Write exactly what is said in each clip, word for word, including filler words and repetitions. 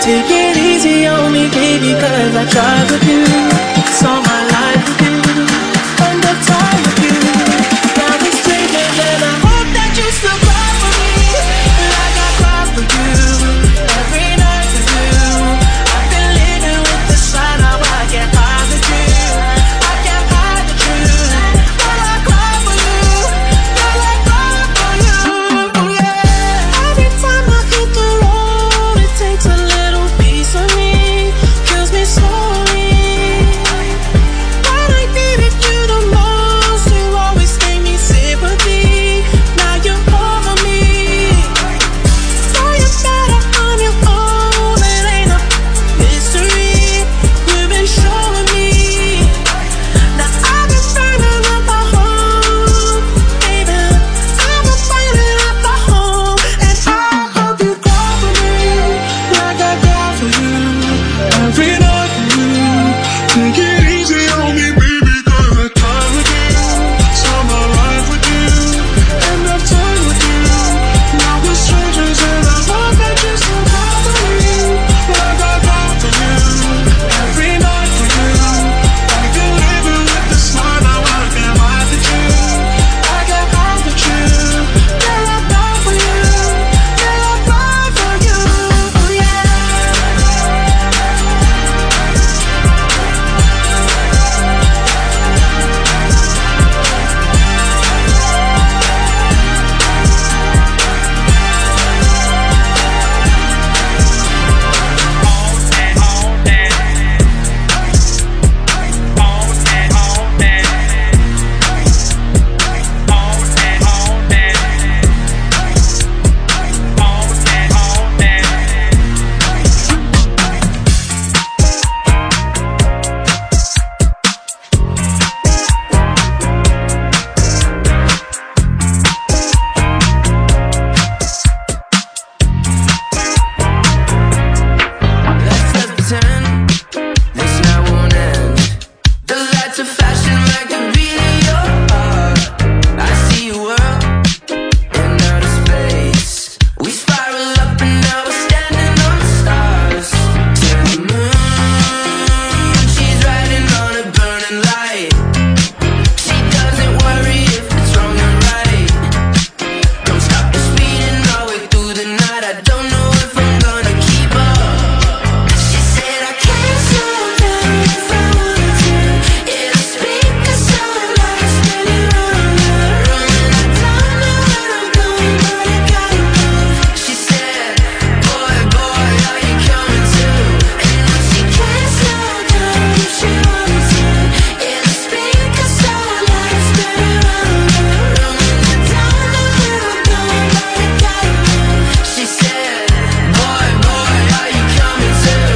Take it easy on me, baby, cause I tried with you. Saw my life with you, end up time with you. Now we're strangers and I hope that you still cry for me, like I cry for you, every night for you. I've been living with the sign, now I can't hide the truth. I can't hide the truth. Girl, I cry for you, girl, I cry for you, oh yeah. Every time I hit the road, it takes a little piece of me, kills me slowly. When I needed you the most, you always gave me sympathy. Now you're over me. Know you're better on your own, it ain't a mystery. You've been showing me. Now I've been burning up the home, baby. I've been burning up the home, and I hope you cry for me, like I cry for you, every night for you. Take it easy on me, baby, cause I tried with you. Saw my life with you, end up time with you. Now we're strangers and I hope that you still cry for me, like I cry for you, every night for you. I've been living with the smile, now I can't hide the truth. I can't hide the truth. Girl, I cry for you, girl, I cry for you, oh yeah. Let's just pretend this night won't end. The lights are flashing like the beat of your heart. I see you whirl in outer space. We spiral up and now we're standing on the stars. To the moon, she's riding on a burning light. She doesn't worry if it's wrong or right. Don't stop the speeding all the way through the night. I don't know if I'm gonna keep up. She said I can't slow down if I wanted to. It'll speak a song like a spinning round the room, and I don't know where I'm going, but I gotta move. She said, boy, boy, are you coming too? And no, she can't slow down if she wanted to. It'll speak a song like a spinning round the room, and I don't know where I'm going, but I gotta move. She said, boy, boy, are you coming too?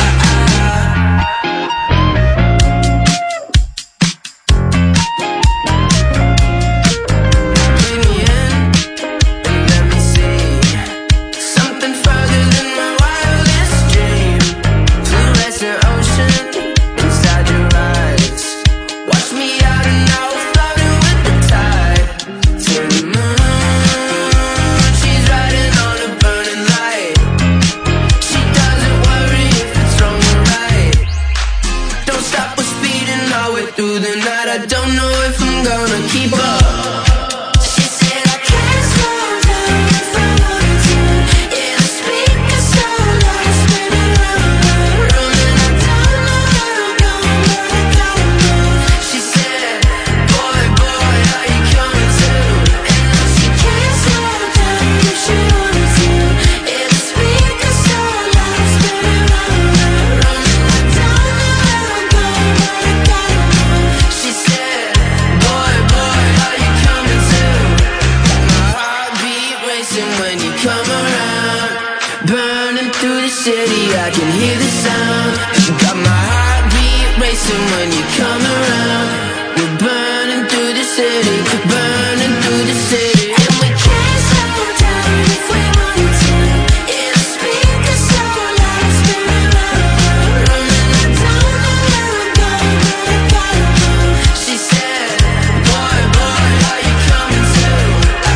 Bring me in and let me see something further than my wildest dream. Fluorescent ocean inside your eyes. Watch me out and now we're floating with the tide. To the moon, she's riding on a burning light. She doesn't worry if it's wrong or right. Don't stop, we're speeding all the way through the night. I don't know if I'm gonna keep up. She said I can't slow down if I wanted to. It'll speak a song like a spinning round the room, and I don't know where I'm going, but I gotta move. She said, boy, boy, are you coming too? And no, she can't slow down if she wanted to. It'll speak a song like a spinning round the room, and I don't know where I'm going, but I gotta move. She said, boy, boy, are you coming too? My heartbeat racing when you come around. Burning through the city, I can hear the sound. Got my heartbeat racing when you come around. We're burning through the city, burning through the city. And we can't slow down if we wanted to. It'll speak a song like a spinning round the room, and I don't know where I'm going, but I gotta move. She said, boy, boy, are you coming too?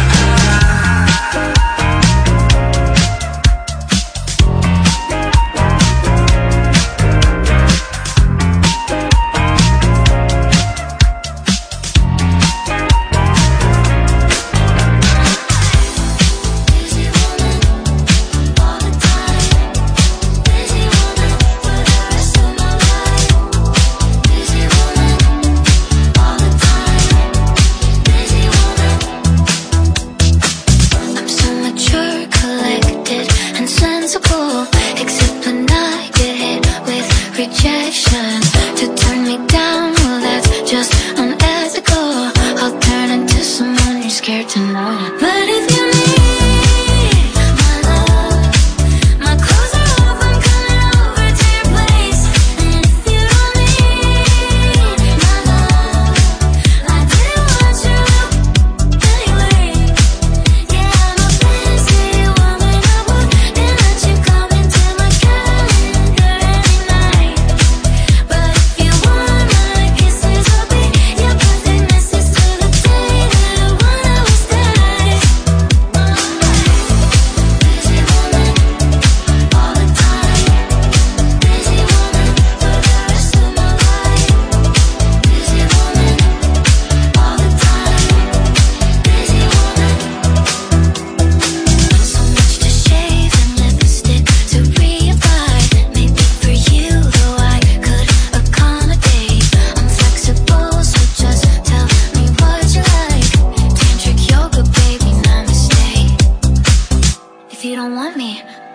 Ah, ah.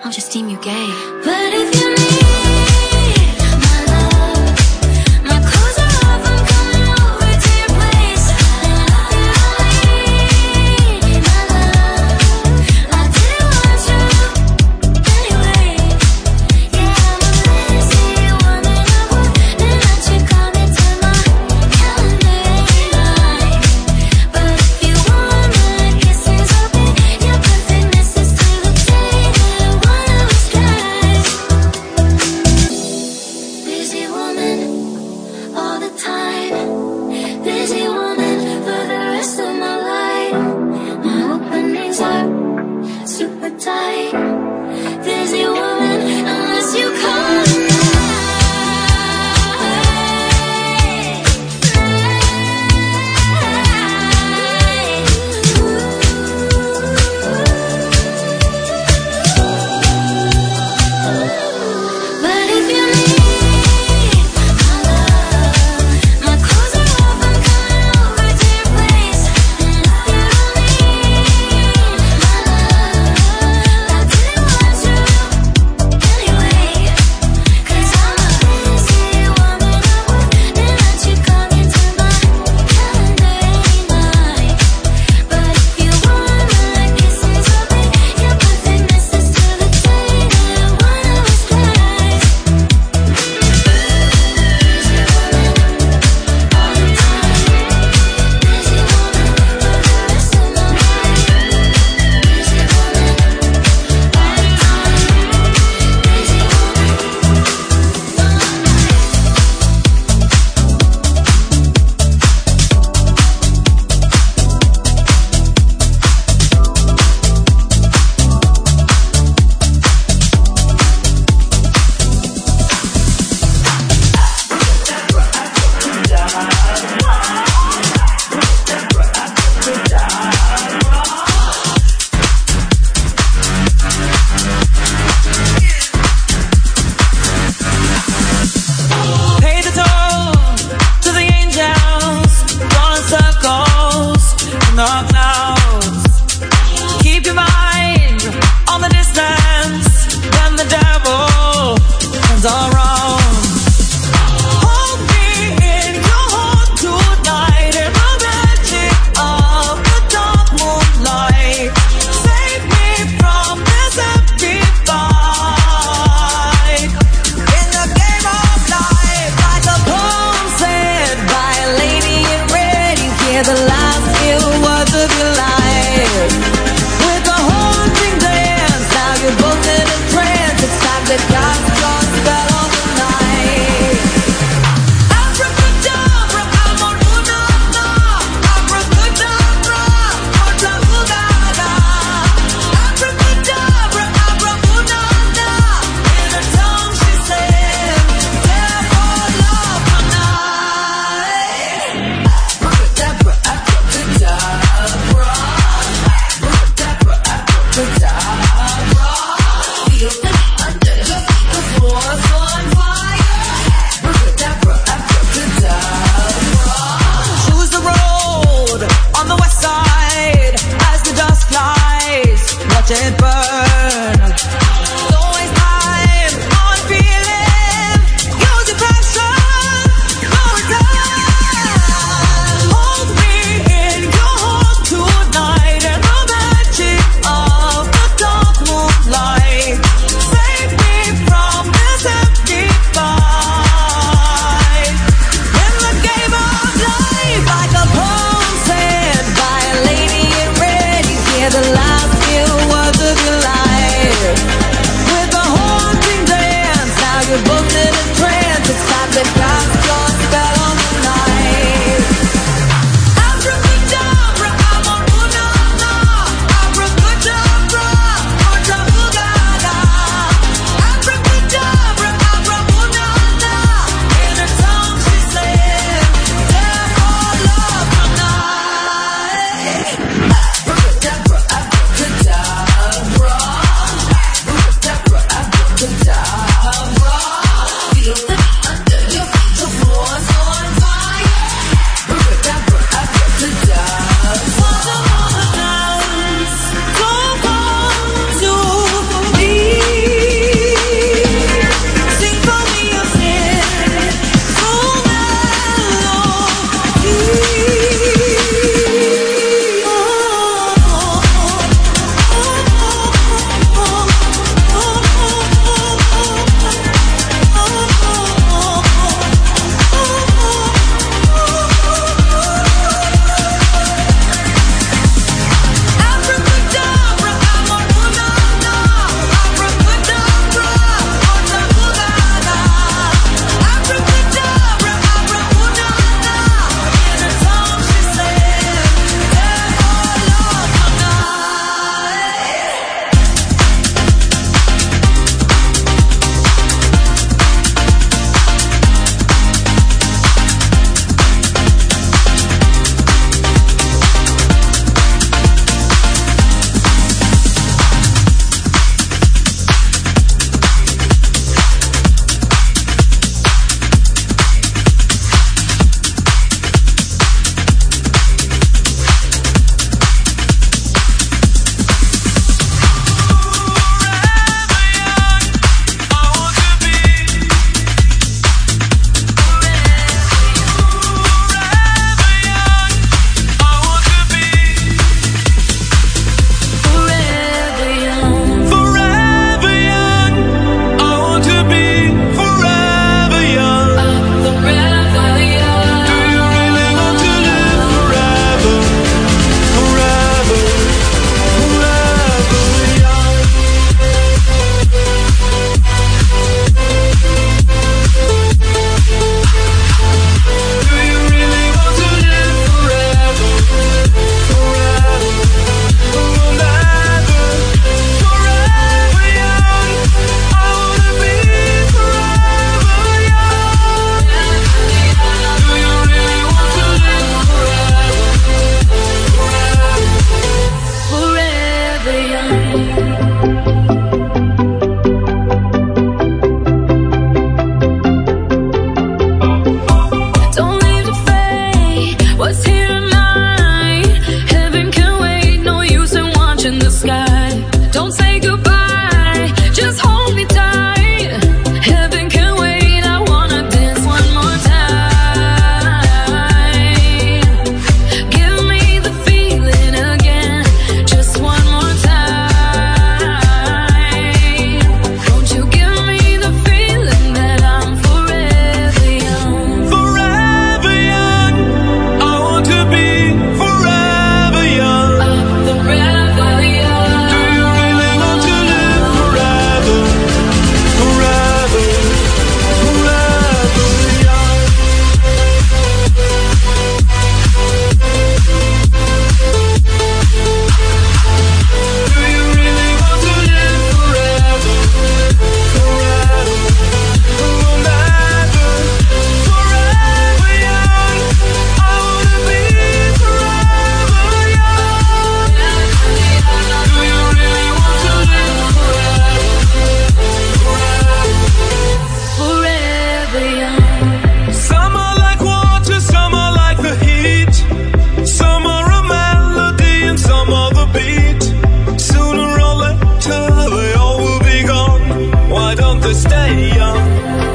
I'll just deem you gay. But if you need my love, my clothes are off, I'm coming over to your place. And if you need my love, I didn't want you anyway. Yeah, I'm a lazy woman, I wouldn't let you come into my calendar every night. But if you want my kisses, I'll be your perfect missus till the day that one of us dies. Busy woman, all the time. Busy woman for the rest of my life. My openings are super tight. Busy woman, unless you come But if you need my love, my clothes are off, I'm coming over to your place. And if you need my love, I didn't want you anyway. 'Cause I'm a busy woman, I wouldn't let you come into my calendar every night. But if you want my kisses, I'll be your perfect missus till the day that one of us dies. Busy woman, all the time. Busy woman for the rest of my life. Busy woman, all the time. Busy woman. Pay the toll to the angels, rolling circles in the clouds. Keep your mind on the distance when the devil comes around. Hold me in your heart tonight in the magic of the dark moonlight. Save me from this empty fight. In the game of life, like a poem said by a lady in red, you hear the last few words of your life. With a haunting dance, now you're both in a trance. It's time to cast your spell on the night. Abracadabra, amarunana. Abracadabra, abracadabra. Abracadabra, abracadabra. In her tongue she said, "Therefore love tonight." Abracadabra, abracadabra. Abracadabra, abracadabra. Feel it under your feet.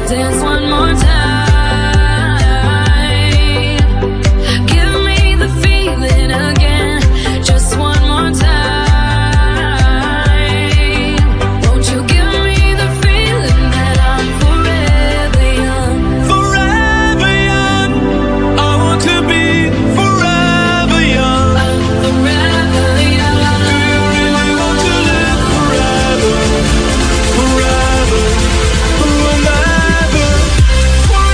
dance one more time. Give me the feeling again, just one more time. Won't you give me the feeling that I'm forever young? Forever young. I want to be forever young. I'm forever young. Do you really want to live forever? Forever, forever, forever.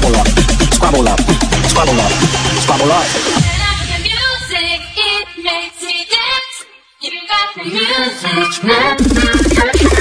Squabble up, squabble up, squabble up, squabble up. When I hear the music, it makes me dance. You got the music.